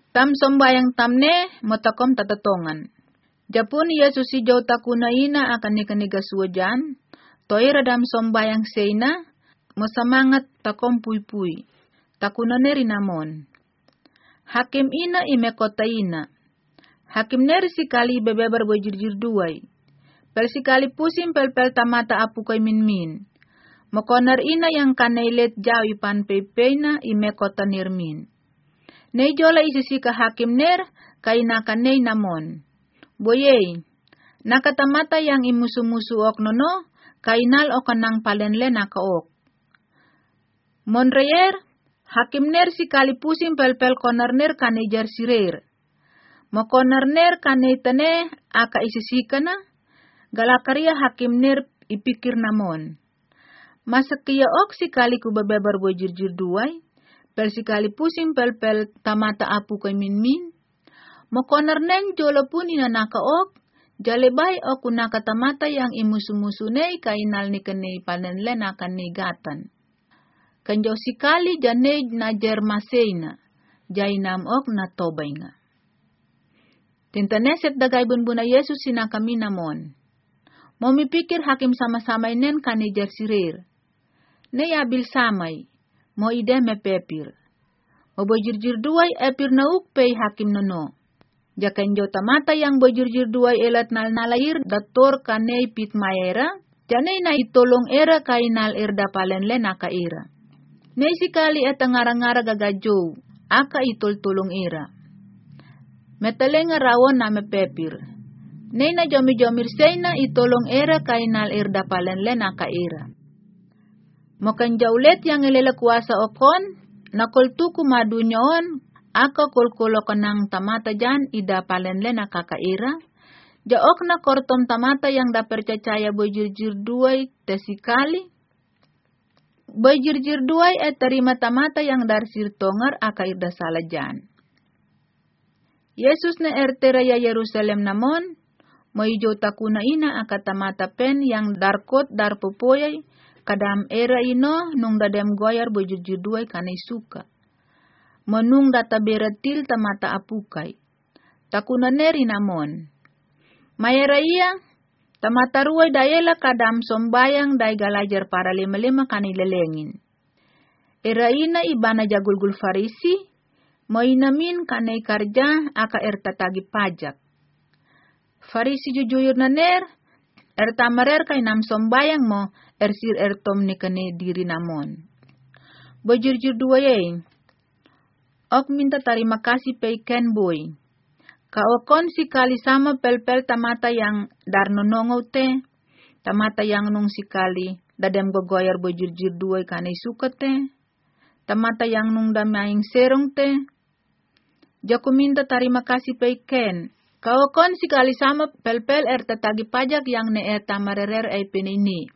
Tam sombayang tamne motakom tatatongan. Japun Yesus si jau takuna ina akan nikaniga suwajan. Toira dam sombayang seina mo samangat takom pui-pui. Takuna neri namon. Hakim ina ime kota ina. Hakim neri sikali bebebar bojirjir duai. Pel sikali pusim pel tamata apu koy min. Mokonar ina yang kanailet jawi pan pepeina ime kota nirmin. Nei jola isisika hakim ner kaina kanei namon. Boyei, nakatamata yang imusu-musu ok nono, kainal o kanang palenle naka ok. Monreyer, hakim ner sikali pusim pel konar ner kanei jar sirer. Mokonar ner kanei tane aka isisika na, galakaria hakim ner ipikir namon. Masakia ok sikali kubabebar bojirjir duai, pel sikali pusim pel tamata apu koy min. Mokonar neng jolo pun ina naka ok, jalebay ok naka tamata yang imusu-musunay kainal ni kanay panenle naka nigatan. Kanjaw sikali janay na jermasay na, jainam ok na tobay nga. Tintaneset dagay bunbuna Yesus sinakami namon. Momipikir hakim sama-samay nen kanijar sirir. Nay abil samay, mo ide me pepir. Mabojirjir duay epir na ukpay hakim nono. Jakan jo tamata yang bojirjir duay elat nalair dator kanay pit maera, janay na itolong era kainal erda palenle naka era. Nay sikali at ngara-ngara gagajow, aka itol-tulong era. Metalenga rawon na mepepir. Nay na jomi-jomir say na itolong era kainal erda palenle naka era. Mokan jaulet yang ilelakwasa okon, nakoltu kumadunyoon, aka kulkulo kanang tamata jan ida palenle nakakaira. Jaok na kortom tamata yang da percaya bojirjir duay tesikali. Bojirjir duay terima tamata yang darsir tongar aka ida salajan. Yesus na erteraya Yerusalem namon, moijo takuna ina aka tamata pen yang darkot darpopoyay, kadam era ino nung dadem goyar bojirjir duay kanay suka. Menung data beratil tamata apukay. Takuna neri namon. Mayara iya, tamata ruay dayela kadam sombayang day galajar para lima-lima kanilelengin. Era ina ibana jagulgul farisi, moinamin kanay karja aka ertatagi pajak. Farisi jujuyur na ner, ertamarer kay nam sombayang mo, ersir ertom ni kanay diri namon. Bojirjir duwayay, ok minta terima kasih pay Ken boy. Kaokon sikali sama pel tamata yang darnonongaw te, tamata yang nung sikali dadem gogoyar bojirjir duay kanay suka te, tamata yang nung damaing serong te. Jaku minta terima kasih pay Ken. Kaokon sikali sama pel ertatagi pajak yang ne tamarerer ay pinini.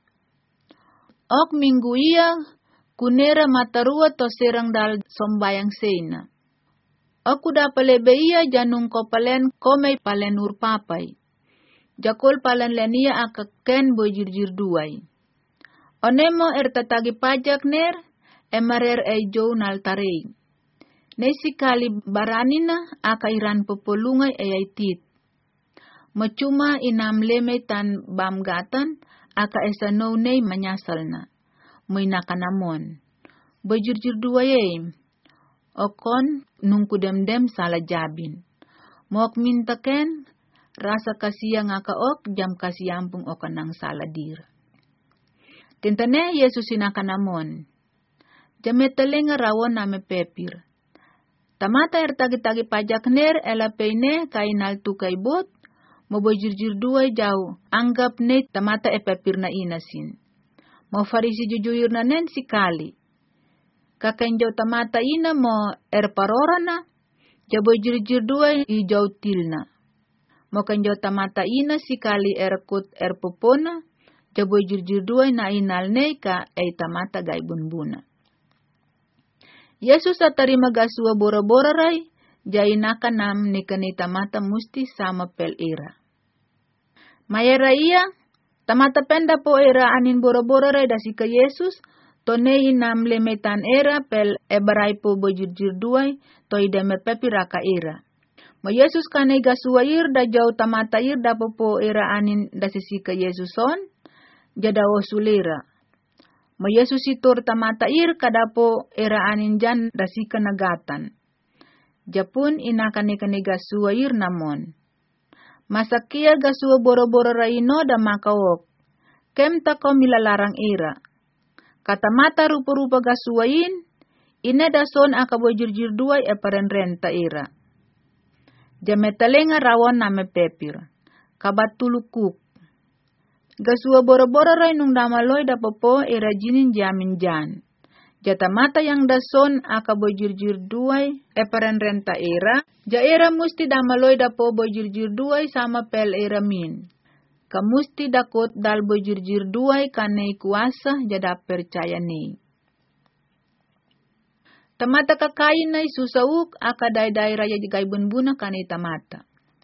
Ok minggu iya, kunera matarua to serang dal sombayang sena. Aku dapalebe iya janung ko palen komay palen urpapay. Jakol palen lenia aka Ken bojirjir duay. Onemo ertatagi pajak ner, emarer ay jow naltarey. Nesikali baranina aka iran popolungay ay tit. Macuma inam lemay tan bamgatan aka esanow ney manyasal na. May nakanamon. Bojirjir duwayay. Okon nung kudemdem sala jabin. Moak minta Ken, rasa kasiya nga kaok jam kasiyampung o kanang saladir. Tintane Yesus sinakanamon. Jametale nga rawon na mepepir. Tamata ertagi-tagi pajak ner elapene kainal tukay bot, mabojirjir duay jaw, anggap ne tamata epepir na inasin. Mo farisi jujuyur na nen sikali. Kakenjaw tamata ina mo erparora na, jabojirjir duay ijaw tilna. Mo kenjaw tamata ina sikali erkut erpopona, jabojirjir duay na inalnay ka ay tamata gaibunbuna. Yesus atari magasua bora-bora ray, jainaka nam ni kanita mata musti sama pel era. Mayara iya, tamata penda po era anin bora-bora ray dasika Yesus, Tonei nam lemetan era pel ebarai po bojurjur duai toi demer pepi raka era. Mo Yesus kanai gasuair da jau tamatair da popo era anin da sisika Yesuson jada osulera. Mo Yesus itur tamatair kadapo era anin jan da sika nagatan. Japun inakane kane gasuair namon. Masakia gasua boro-boro raino da makaok. Kem tako milalarang era. Kata mata rupa-rupa gasuain, ina dason akabojurjur duai eparen renta era. Jametalenga rawon name pepir. Kabat tulukuk. Gasua boro-boro rai nung damaloy da popo era jinin jamin jan. Jata mata yang dason akabojurjur duai eparen renta era. Ja era musti damaloy da po bojurjur duai sama pel era min. Kamusti dakot dal bojurjur duai kanai kuasa jada percaya ni. Tamata kakain nai susauk akadai-dai raya jigai bunbuna kanai tamata.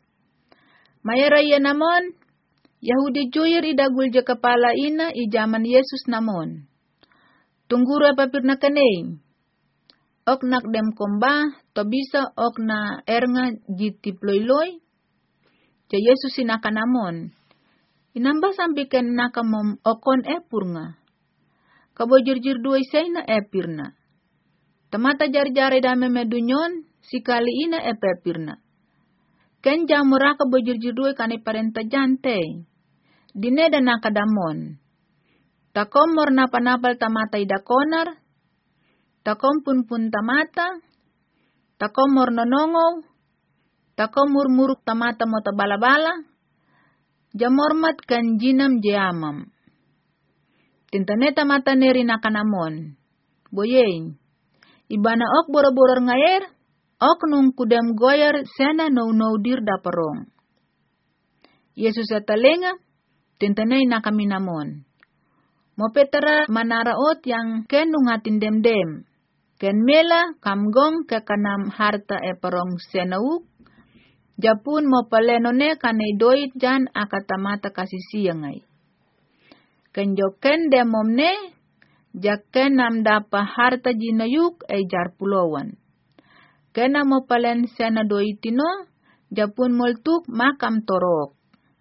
Maya raya namon, Yahudi joyer idagul je kepala ina i zaman Yesus namon. Tungguru apa pirna kanai. Ok nak dem komba, to bisa ok na ernga jitiploy-loy. Ja Yesus inaka namon. Inamba sambiken nakamom okon epur nga. Kabojurjur duai sayna epirna. Tamata jar-jare dame medunyon, sikali ina epepirna. Ken jamura kabojurjur duai kani parenta jante. Dine dan nakadamon. Takom mor napa-napal tamata idakonar. Takom pun tamata. Takom mor nonongaw. Takom murmuruk tamata mota bala-bala. Jamormat kan jinam jeamam. Tintaneta mata neri nakanamon. Boyeng. Ibana ok boro-boror ngayer. Ok nung kudem goyer sena nou dir daparong. Yesus atalenga. Tintanay nakaminamon. Mopetara manaraot yang ken nung hatin dem-dem. Ken mela kamgong kekanam harta eparong senauk. Japun mo palenone kanay doit jan akatamata kasisiyangay. Kenjoken demomne, jaken nam dapa harta jinayuk ay jarpulawan. Kena mo palen sena doitino, japun moltuk makam torok.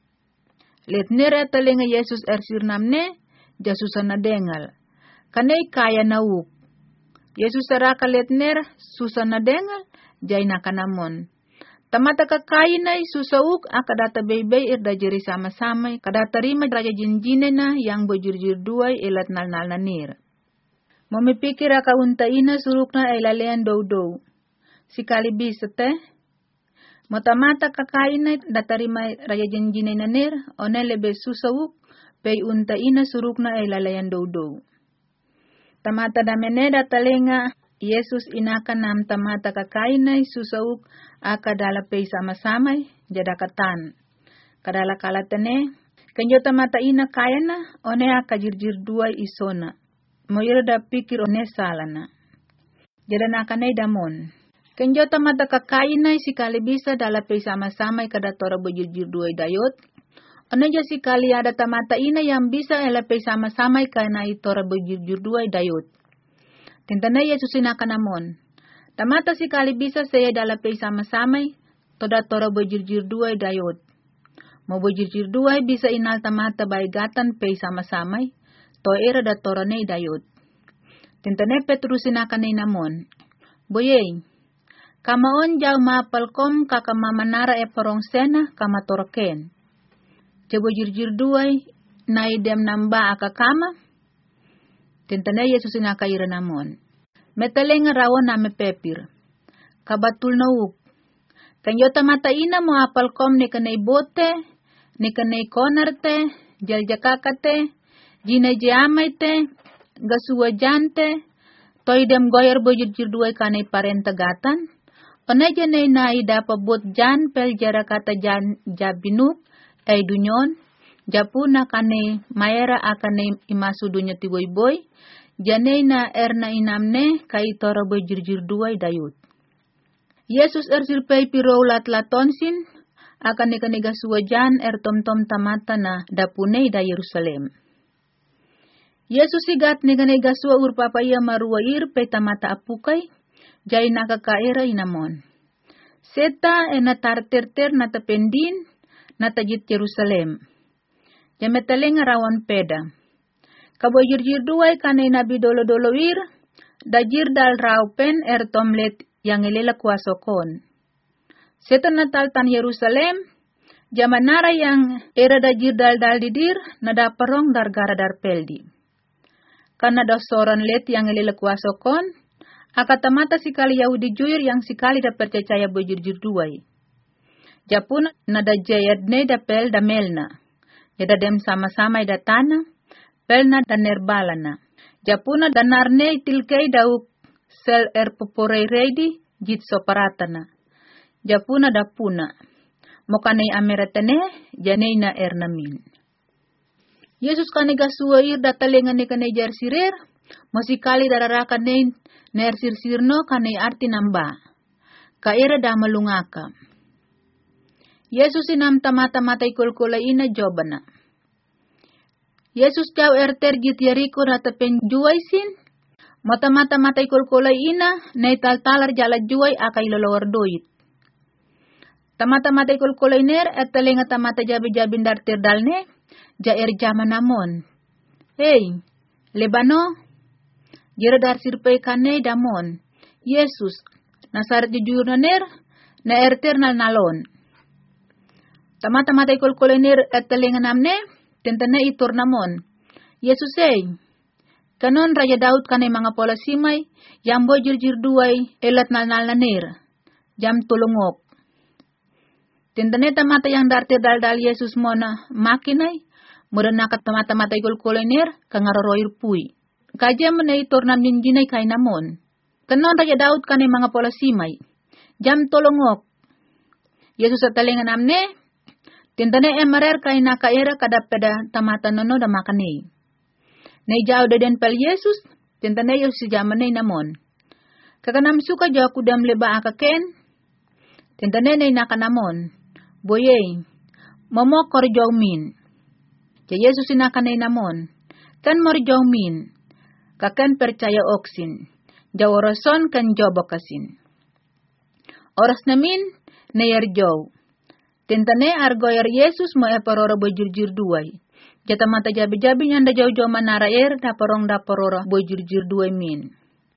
Letnera talinga Yesus ersir namne, jasusan na dengal. Kanay kaya nauk. Yesus saraka letner, susan na dengal, jay nakanamon. Tamata kakainay susauk akadata baybay irda jeri sama-samay kadata rima raja jinjine na yang bojurjur duay ilat nal-nal nanir. Mamipikir akaunta ina suruk na ay lalean dow-dow. Sikali bisa teh. Matamata kakainay datarima raja jinjine nanir one lebe susauk pay unta ina suruk na ay lalean dow-dow. Tamata damene datalenga Yesus inakan nam tamata kakainay susauk akadalapay sama-samay jadakatan. Kadala kalatane kenjo tamata ina kayana one akajirjir duay isona. Moyero da pikir one salana. Jadanakanay damon. Kenjo tamata kakainay sikali bisa dalapay sama-samay kadatora bojirjir duay dayot. Ono ja sikali ada tamata ina yang bisa elapay sama-samay kana itora bojirjir duay dayot. Tintanay Yesus inakanamon. Tamata sikali bisa saya dalapay sama-samay, toda tora bojirjir duay dayot. Mo bojirjir duay bisa inal tamata baigatan pay sama-samay, to era da tora nay dayot. Tintanay Petrus inakanay namon. Boyeng, kamaon jaw mapalkom kakamamanara eparong sena kamatoroken. Ja bojirjir duay, naidem namba akakama. Tintanay Yesus inakaira namon. Metalenga rawon name pepir. Kabatul nauk. Kanyota mata ina mo apalkom ni kanay bote, ni kanay konarte, jaljakakate, jinay jiamay gasuwajante, toidem goyer bojirjir duay kanay parentagatan, onay janay naida pabot jan pel jarakata jan jabinuk, ay dunyon, japuna kanay mayera akanay imasu dunya tiboy-boy, janay na erna inamne kay tora bojirjir duay dayut. Yesus ersirpay piro latlatonsin, akan nikanigaswa jan tomtom tamata na dapunay da Yerusalem. Yesus sigat negane gasua urpapa ia marua ir peta mata apukai, jai nakakaera inamon. Seta ena tarterter nata pendin, nata jit Yerusalem. Jametaleng rawan peda. Kabo jir duai kane nabi dolo ir, dajir dal raupen tomlet yang elela kuasokon. Seta natal tan Yerusalem, jamanara yang era dajir dal didir, nada perong dar gara dar peldi. Karena dosoran let yang elela kuasokon, akatamata sikali Yahudi juir yang sikali da percaya bojur duai. Japun nada jayadne da pel da melna. Yada dem sama-sama da tanah, pelna da nerbalana. Japuna da narne tilkei dauk sel poporei reidi jit soparatana. Japuna da puna. Mokanei ameratane janeina ernamin. Yesus kane gasua ir da talengan kane jar sirer, mosikali dararakan ner sirsirno kane arti namba. Kaira da malungaka. Yesus inam tamata-mata ikulkula ina jobana. Yesus jauh jit Yeriko rata penjuai sin. Mata-mata ikulkula ina tal-talar jala juai akai lolowar doit. Tamata-mata ikulkula iner talenga tamata jabi-jabin dar terdalne jair jamanamon. Hey, lebano, jira dar sirpai kane damon. Yesus, nasar jujur naner, na nal nalon. Tamata-mata ikulkulenir talenga namne, tentane itur namon. Yesus kanon Raja Daud kane mga pola simay, yambo jir duay, elat nal nanir, jam tulungok. Tentane tamata yang dar dal Yesus mona makinay, muda nakat tamata-mata ikulkulenir, kangaroroir pui. Kaja menay turnam jinjinay kay namon. Kanon Raja Daud kane mga pola simay, jam tulungok. Yesus talenga namne, tintane emarer kay nakaera kadapeda tamata nono da makani. Nay jao den pel Yesus, tintane Yesus jamanay namon. Kakanam suka jao kudam leba akaken, tintane nay nakanamon. Boye, momokor jao min. Ja Yesus inakanay namon. Kan mor jao min. Kakan percaya oksin. Jao orason kan jao bakasin. Oras namin, nayar jao. Tentane argoyar Yesus mo eparora bojur duai. Jata mata jabi-jabi nyanda jauh-jauh manara da porora bojur duai min.